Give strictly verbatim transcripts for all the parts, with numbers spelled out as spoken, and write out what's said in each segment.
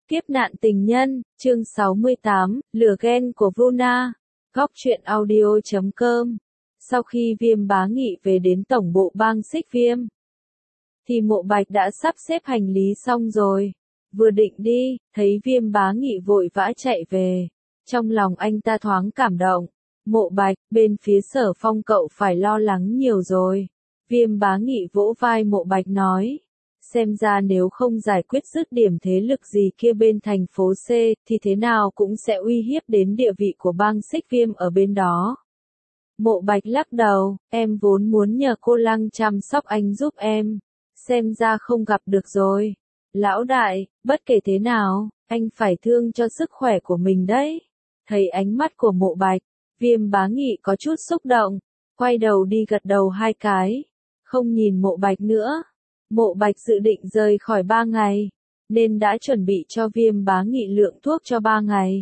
Kiếp nạn tình nhân, chương sáu mươi tám, lửa ghen của Vuna. Góc truyện audio chấm com. Sau khi Viêm Bá Nghị về đến tổng bộ bang Xích Viêm, thì Mộ Bạch đã sắp xếp hành lý xong rồi. Vừa định đi, thấy Viêm Bá Nghị vội vã chạy về. Trong lòng anh ta thoáng cảm động. Mộ Bạch, bên phía Sở Phong cậu phải lo lắng nhiều rồi. Viêm Bá Nghị vỗ vai Mộ Bạch nói. Xem ra nếu không giải quyết dứt điểm thế lực gì kia bên thành phố C, thì thế nào cũng sẽ uy hiếp đến địa vị của bang Xích Viêm ở bên đó. Mộ Bạch lắc đầu, em vốn muốn nhờ cô Lăng chăm sóc anh giúp em. Xem ra không gặp được rồi. Lão đại, bất kể thế nào, anh phải thương cho sức khỏe của mình đấy. Thấy ánh mắt của Mộ Bạch, Viêm Bá Nghị có chút xúc động, quay đầu đi gật đầu hai cái, không nhìn Mộ Bạch nữa. Mộ Bạch dự định rời khỏi ba ngày, nên đã chuẩn bị cho Viêm Bá Nghị lượng thuốc cho ba ngày.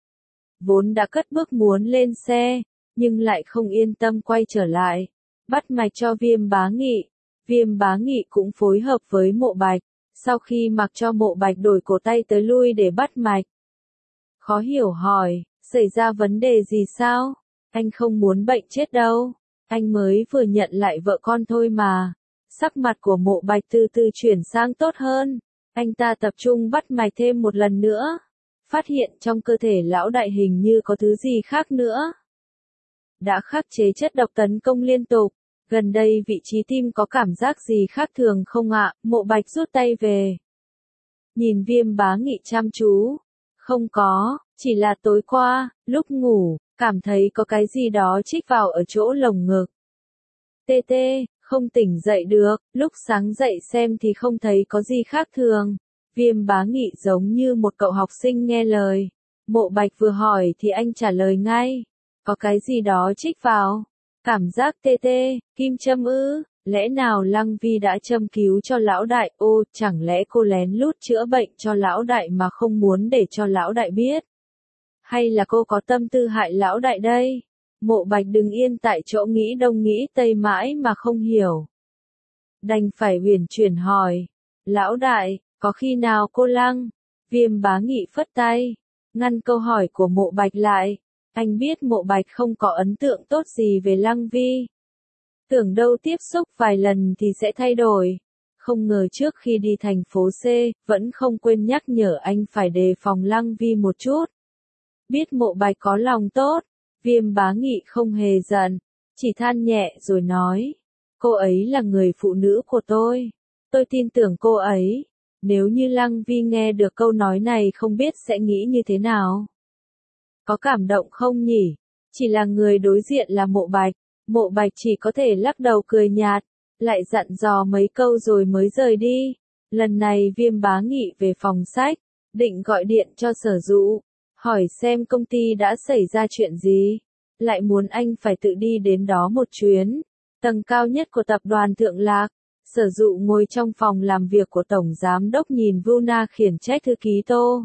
Vốn đã cất bước muốn lên xe, nhưng lại không yên tâm quay trở lại, bắt mạch cho Viêm Bá Nghị. Viêm Bá Nghị cũng phối hợp với Mộ Bạch, sau khi mặc cho Mộ Bạch đổi cổ tay tới lui để bắt mạch. Khó hiểu hỏi, xảy ra vấn đề gì sao? Anh không muốn bệnh chết đâu, anh mới vừa nhận lại vợ con thôi mà. Sắc mặt của Mộ Bạch từ từ chuyển sang tốt hơn, anh ta tập trung bắt mạch thêm một lần nữa, phát hiện trong cơ thể lão đại hình như có thứ gì khác nữa. Đã khắc chế chất độc tấn công liên tục, gần đây vị trí tim có cảm giác gì khác thường không ạ? Mộ Bạch rút tay về. Nhìn Viêm Bá Nghị chăm chú, không có, chỉ là tối qua, lúc ngủ, cảm thấy có cái gì đó chích vào ở chỗ lồng ngực. Tê tê. Không tỉnh dậy được, lúc sáng dậy xem thì không thấy có gì khác thường. Viêm Bá Nghị giống như một cậu học sinh nghe lời. Mộ Bạch vừa hỏi thì anh trả lời ngay. Có cái gì đó chích vào. Cảm giác tê tê, kim châm ư, lẽ nào Lăng Vi đã châm cứu cho lão đại? Ô, chẳng lẽ cô lén lút chữa bệnh cho lão đại mà không muốn để cho lão đại biết? Hay là cô có tâm tư hại lão đại đây? Mộ Bạch đứng yên tại chỗ nghĩ đông nghĩ tây mãi mà không hiểu. Đành phải huyền chuyển hỏi. Lão đại, có khi nào cô Lăng? Viêm Bá Nghị phất tay, ngăn câu hỏi của Mộ Bạch lại. Anh biết Mộ Bạch không có ấn tượng tốt gì về Lăng Vi. Tưởng đâu tiếp xúc vài lần thì sẽ thay đổi. Không ngờ trước khi đi thành phố C, vẫn không quên nhắc nhở anh phải đề phòng Lăng Vi một chút. Biết Mộ Bạch có lòng tốt, Viêm Bá Nghị không hề giận, chỉ than nhẹ rồi nói, cô ấy là người phụ nữ của tôi, tôi tin tưởng cô ấy, nếu như Lăng Vi nghe được câu nói này không biết sẽ nghĩ như thế nào. Có cảm động không nhỉ? Chỉ là người đối diện là Mộ Bạch, Mộ Bạch chỉ có thể lắc đầu cười nhạt, lại dặn dò mấy câu rồi mới rời đi. Lần này Viêm Bá Nghị về phòng sách, định gọi điện cho Sở Dụ, hỏi xem công ty đã xảy ra chuyện gì, lại muốn anh phải tự đi đến đó một chuyến. Tầng cao nhất của tập đoàn Thượng Lạc, Sở Dụ ngồi trong phòng làm việc của Tổng Giám Đốc nhìn Vuna khiển trách thư ký Tô.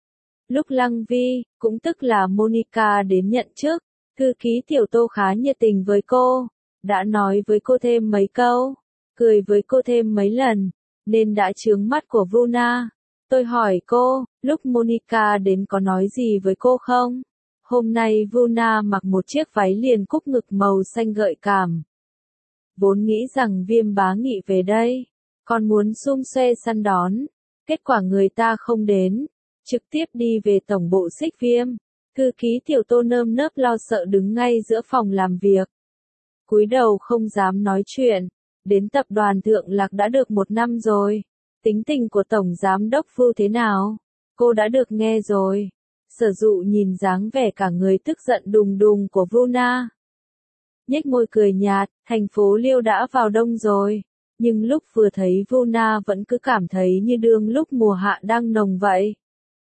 Lúc Lăng Vi, cũng tức là Monica đến nhận chức, thư ký Tiểu Tô khá nhiệt tình với cô, đã nói với cô thêm mấy câu, cười với cô thêm mấy lần, nên đã chướng mắt của Vuna. Tôi hỏi cô, lúc Monica đến có nói gì với cô không? Hôm nay Vuna mặc một chiếc váy liền cúc ngực màu xanh gợi cảm. Vốn nghĩ rằng Viêm Bá Nghị về đây, còn muốn sum xuê săn đón. Kết quả người ta không đến, trực tiếp đi về tổng bộ Xích Viêm. Thư ký Tiểu Tô nơm nớp lo sợ đứng ngay giữa phòng làm việc. Cúi đầu không dám nói chuyện, đến tập đoàn Thượng Lạc đã được một năm rồi. Tính tình của Tổng Giám Đốc Vu thế nào? Cô đã được nghe rồi. Sở Dụ nhìn dáng vẻ cả người tức giận đùng đùng của Vuna, nhếch môi cười nhạt, thành phố Liêu đã vào đông rồi. Nhưng lúc vừa thấy Vuna vẫn cứ cảm thấy như đương lúc mùa hạ đang nồng vậy.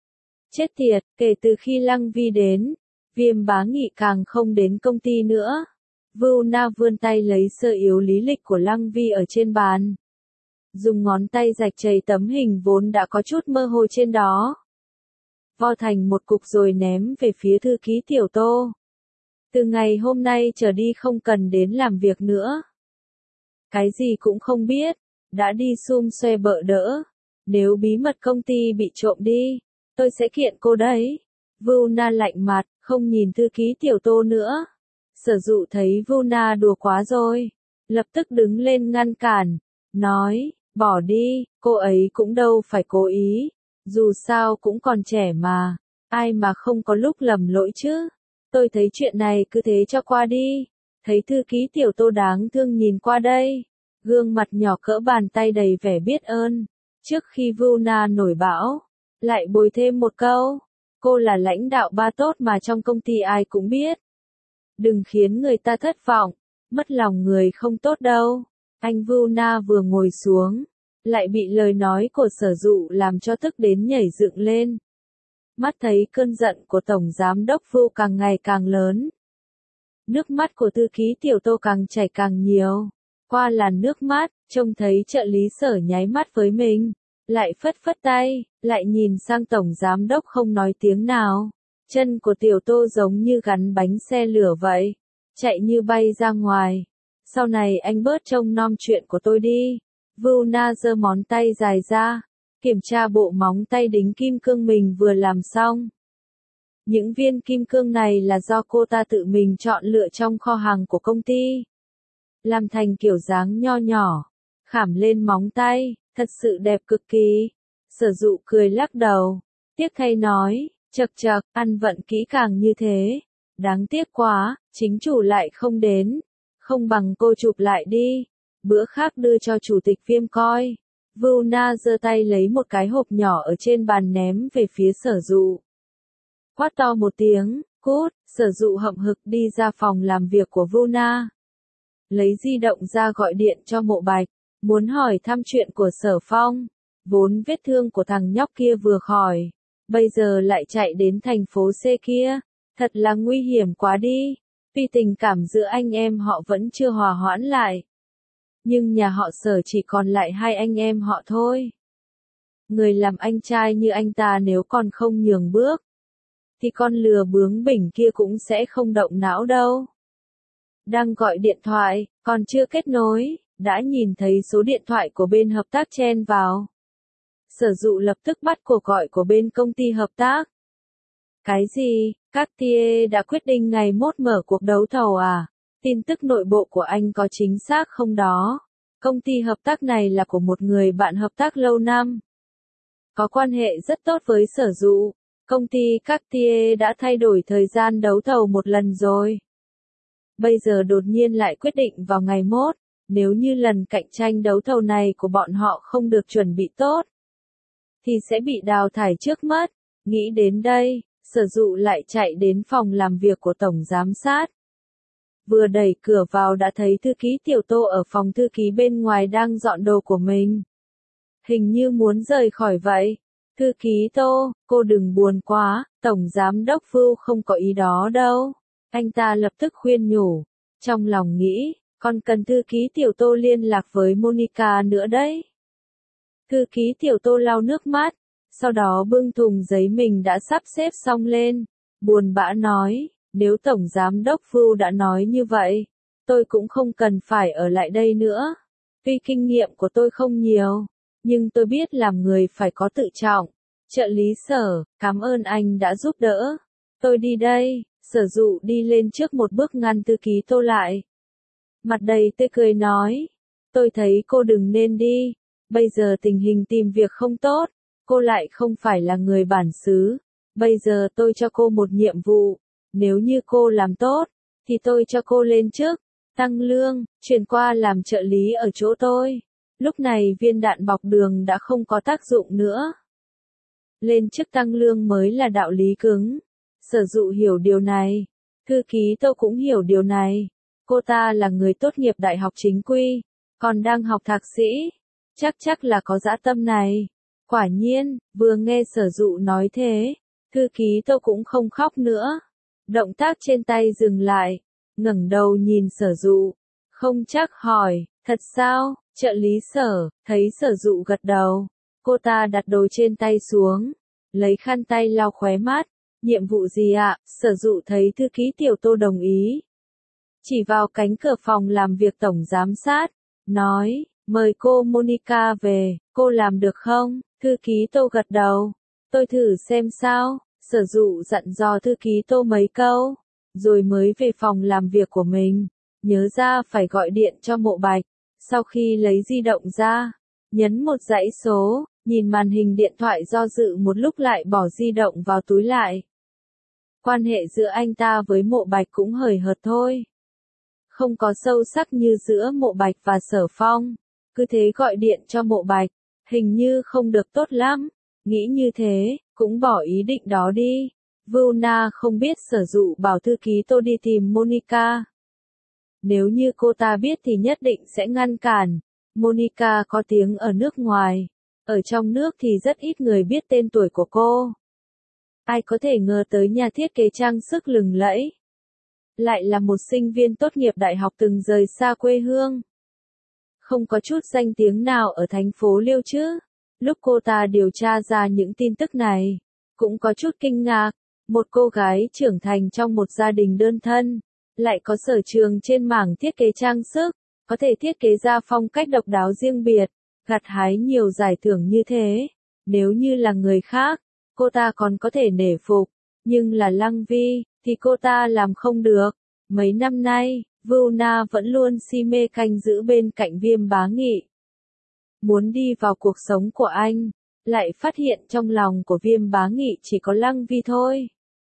Chết tiệt, kể từ khi Lăng Vi đến, Viêm Bá Nghị càng không đến công ty nữa. Vuna vươn tay lấy sơ yếu lý lịch của Lăng Vi ở trên bàn, dùng ngón tay rạch chày tấm hình vốn đã có chút mơ hồ trên đó, vo thành một cục rồi ném về phía thư ký Tiểu Tô. Từ ngày hôm nay trở đi không cần đến làm việc nữa. Cái gì cũng không biết, đã đi sum xuê bợ đỡ. Nếu bí mật công ty bị trộm đi, Tôi sẽ kiện cô đấy. Vuna lạnh mặt, không nhìn thư ký Tiểu Tô nữa. Sở dụ thấy Vuna đùa quá rồi, lập tức đứng lên ngăn cản, nói, bỏ đi, cô ấy cũng đâu phải cố ý, dù sao cũng còn trẻ mà, ai mà không có lúc lầm lỗi chứ. Tôi thấy chuyện này cứ thế cho qua đi. Thấy thư ký Tiểu Tô đáng thương nhìn qua đây, gương mặt nhỏ cỡ bàn tay đầy vẻ biết ơn. Trước khi Vuna nổi bão, lại bồi thêm một câu, cô là lãnh đạo ba tốt mà trong công ty ai cũng biết. Đừng khiến người ta thất vọng, mất lòng người không tốt đâu. Anh Vuna vừa ngồi xuống, lại bị lời nói của Sở Dụ làm cho tức đến nhảy dựng lên. Mắt thấy cơn giận của Tổng Giám đốc Vu càng ngày càng lớn. Nước mắt của thư ký Tiểu Tô càng chảy càng nhiều. Qua làn nước mắt, trông thấy trợ lý Sở nháy mắt với mình, lại phất phất tay, lại nhìn sang Tổng Giám đốc không nói tiếng nào. Chân của Tiểu Tô giống như gắn bánh xe lửa vậy, chạy như bay ra ngoài. Sau này anh bớt trông nom chuyện của tôi đi. Vuna giơ ngón tay dài ra, kiểm tra bộ móng tay đính kim cương mình vừa làm xong. Những viên kim cương này là do cô ta tự mình chọn lựa trong kho hàng của công ty. Làm thành kiểu dáng nho nhỏ, khảm lên móng tay, thật sự đẹp cực kỳ. Sở Dụ cười lắc đầu, tiếc thay nói, chậc chậc, ăn vận kỹ càng như thế. Đáng tiếc quá, chính chủ lại không đến. Không bằng cô chụp lại đi, bữa khác đưa cho chủ tịch Viêm coi. Vuna giơ tay lấy một cái hộp nhỏ ở trên bàn ném về phía Sở Dụ. Quát to một tiếng, cút. Sở Dụ hậm hực đi ra phòng làm việc của Vuna. Lấy di động ra gọi điện cho Mộ Bạch, muốn hỏi thăm chuyện của Sở Phong. Vốn vết thương của thằng nhóc kia vừa khỏi, bây giờ lại chạy đến thành phố C kia, thật là nguy hiểm quá đi. Tuy tình cảm giữa anh em họ vẫn chưa hòa hoãn lại, nhưng nhà họ Sở chỉ còn lại hai anh em họ thôi. Người làm anh trai như anh ta nếu còn không nhường bước, thì con lừa bướng bỉnh kia cũng sẽ không động não đâu. Đang gọi điện thoại, còn chưa kết nối, đã nhìn thấy số điện thoại của bên hợp tác chen vào. Sở Dụ lập tức bắt cuộc gọi của bên công ty hợp tác. Cái gì, Cartier đã quyết định ngày mốt mở cuộc đấu thầu à? Tin tức nội bộ của anh có chính xác không đó? Công ty hợp tác này là của một người bạn hợp tác lâu năm, có quan hệ rất tốt với Sở Dụ. Công ty Cartier đã thay đổi thời gian đấu thầu một lần rồi. Bây giờ đột nhiên lại quyết định vào ngày mốt, nếu như lần cạnh tranh đấu thầu này của bọn họ không được chuẩn bị tốt, thì sẽ bị đào thải trước mất. Nghĩ đến đây, Sở Dụ lại chạy đến phòng làm việc của Tổng Giám sát. Vừa đẩy cửa vào đã thấy thư ký Tiểu Tô ở phòng thư ký bên ngoài đang dọn đồ của mình. Hình như muốn rời khỏi vậy. Thư ký Tô, cô đừng buồn quá, Tổng Giám đốc Vu không có ý đó đâu. Anh ta lập tức khuyên nhủ. Trong lòng nghĩ, còn cần thư ký Tiểu Tô liên lạc với Monica nữa đấy. Thư ký Tiểu Tô lau nước mắt, sau đó bưng thùng giấy mình đã sắp xếp xong lên, buồn bã nói, nếu Tổng Giám đốc Vu đã nói như vậy, tôi cũng không cần phải ở lại đây nữa. Tuy kinh nghiệm của tôi không nhiều, nhưng tôi biết làm người phải có tự trọng. Trợ lý Sở, cảm ơn anh đã giúp đỡ. Tôi đi đây. Sở Dụ đi lên trước một bước ngăn thư ký Tô lại. Mặt đầy tươi cười nói, tôi thấy cô đừng nên đi. Bây giờ tình hình tìm việc không tốt, cô lại không phải là người bản xứ. Bây giờ tôi cho cô một nhiệm vụ, nếu như cô làm tốt, thì tôi cho cô lên chức, tăng lương, chuyển qua làm trợ lý ở chỗ tôi. Lúc này viên đạn bọc đường đã không có tác dụng nữa. Lên chức tăng lương mới là đạo lý cứng. Sở Dụ hiểu điều này, thư ký Tô cũng hiểu điều này. Cô ta là người tốt nghiệp đại học chính quy, còn đang học thạc sĩ, chắc chắc là có dã tâm này. Quả nhiên, vừa nghe Sở Dụ nói thế, thư ký Tô cũng không khóc nữa. Động tác trên tay dừng lại, ngẩng đầu nhìn Sở Dụ, không chắc hỏi, thật sao? Trợ lý Sở, thấy Sở Dụ gật đầu, cô ta đặt đồ trên tay xuống, lấy khăn tay lau khóe mắt. Nhiệm vụ gì ạ? Sở Dụ thấy thư ký Tiểu Tô đồng ý, chỉ vào cánh cửa phòng làm việc Tổng Giám sát, nói, mời cô Monica về, cô làm được không? Thư ký Tô gật đầu, Tôi thử xem sao, Sở Dụ dặn dò thư ký Tô mấy câu, rồi mới về phòng làm việc của mình, nhớ ra phải gọi điện cho Mộ Bạch. Sau khi lấy di động ra, nhấn một dãy số, nhìn màn hình điện thoại do dự một lúc lại bỏ di động vào túi lại. Quan hệ giữa anh ta với Mộ Bạch cũng hời hợt thôi. Không có sâu sắc như giữa Mộ Bạch và Sở Phong. Cứ thế gọi điện cho Mộ Bạch, hình như không được tốt lắm. Nghĩ như thế, cũng bỏ ý định đó đi. Vuna không biết Sở Dụ bảo thư ký Tô đi tìm Monica. Nếu như cô ta biết thì nhất định sẽ ngăn cản. Monica có tiếng ở nước ngoài. Ở trong nước thì rất ít người biết tên tuổi của cô. Ai có thể ngờ tới nhà thiết kế trang sức lừng lẫy. Lại là một sinh viên tốt nghiệp đại học từng rời xa quê hương. Không có chút danh tiếng nào ở thành phố Liêu chứ. Lúc cô ta điều tra ra những tin tức này, cũng có chút kinh ngạc. Một cô gái trưởng thành trong một gia đình đơn thân, lại có sở trường trên mảng thiết kế trang sức, có thể thiết kế ra phong cách độc đáo riêng biệt, gặt hái nhiều giải thưởng như thế. Nếu như là người khác, cô ta còn có thể nể phục, nhưng là Lăng Vi, thì cô ta làm không được. Mấy năm nay, Vuna vẫn luôn si mê canh giữ bên cạnh Viêm Bá Nghị. Muốn đi vào cuộc sống của anh, lại phát hiện trong lòng của Viêm Bá Nghị chỉ có Lăng Vi thôi.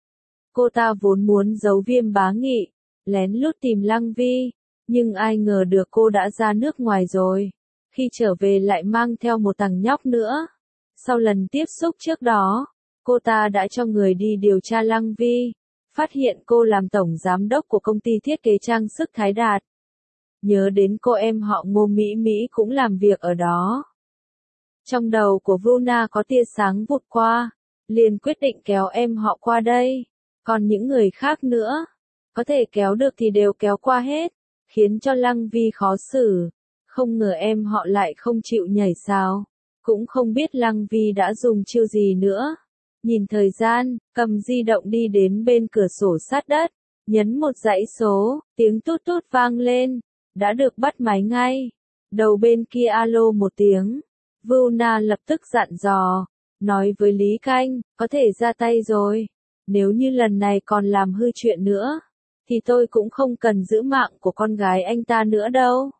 Cô ta vốn muốn giấu Viêm Bá Nghị, lén lút tìm Lăng Vi, nhưng ai ngờ được cô đã ra nước ngoài rồi. Khi trở về lại mang theo một thằng nhóc nữa. Sau lần tiếp xúc trước đó, cô ta đã cho người đi điều tra Lăng Vi, phát hiện cô làm tổng giám đốc của công ty thiết kế trang sức Thái Đạt. Nhớ đến cô em họ Ngô Mỹ Mỹ cũng làm việc ở đó. Trong đầu của Vuna có tia sáng vụt qua, liền quyết định kéo em họ qua đây. Còn những người khác nữa, có thể kéo được thì đều kéo qua hết, khiến cho Lăng Vi khó xử. Không ngờ em họ lại không chịu nhảy sao. Cũng không biết Lăng Vi đã dùng chiêu gì nữa. Nhìn thời gian, cầm di động đi đến bên cửa sổ sát đất, nhấn một dãy số, tiếng tút tút vang lên, đã được bắt máy ngay. Đầu bên kia alo một tiếng, Vuna lập tức dặn dò, nói với Lý Canh, có thể ra tay rồi. Nếu như lần này còn làm hư chuyện nữa, thì tôi cũng không cần giữ mạng của con gái anh ta nữa đâu.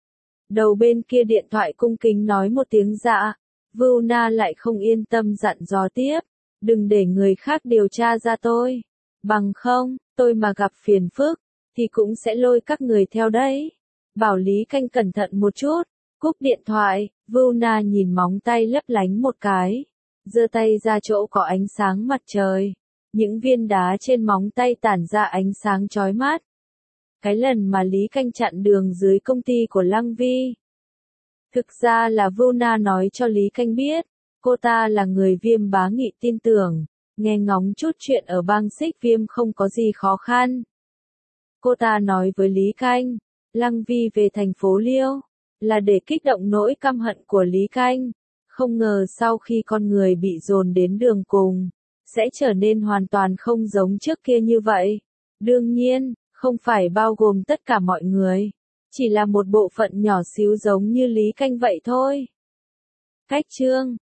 Đầu bên kia điện thoại cung kính nói một tiếng dạ, Vuna lại không yên tâm dặn dò tiếp, đừng để người khác điều tra ra tôi. Bằng không, tôi mà gặp phiền phức, thì cũng sẽ lôi các người theo đấy. Bảo Lý Canh cẩn thận một chút, cúp điện thoại, Vuna nhìn móng tay lấp lánh một cái, giơ tay ra chỗ có ánh sáng mặt trời. Những viên đá trên móng tay tản ra ánh sáng chói mắt. Cái lần mà Lý Canh chặn đường dưới công ty của Lăng Vi. Thực ra là Vuna nói cho Lý Canh biết, cô ta là người Viêm Bá Nghị tin tưởng, nghe ngóng chút chuyện ở bang Xích Viêm không có gì khó khăn. Cô ta nói với Lý Canh, Lăng Vi về thành phố Liêu, là để kích động nỗi căm hận của Lý Canh. Không ngờ sau khi con người bị dồn đến đường cùng, sẽ trở nên hoàn toàn không giống trước kia như vậy. Đương nhiên, không phải bao gồm tất cả mọi người, chỉ là một bộ phận nhỏ xíu giống như Lý Canh vậy thôi. Cách chương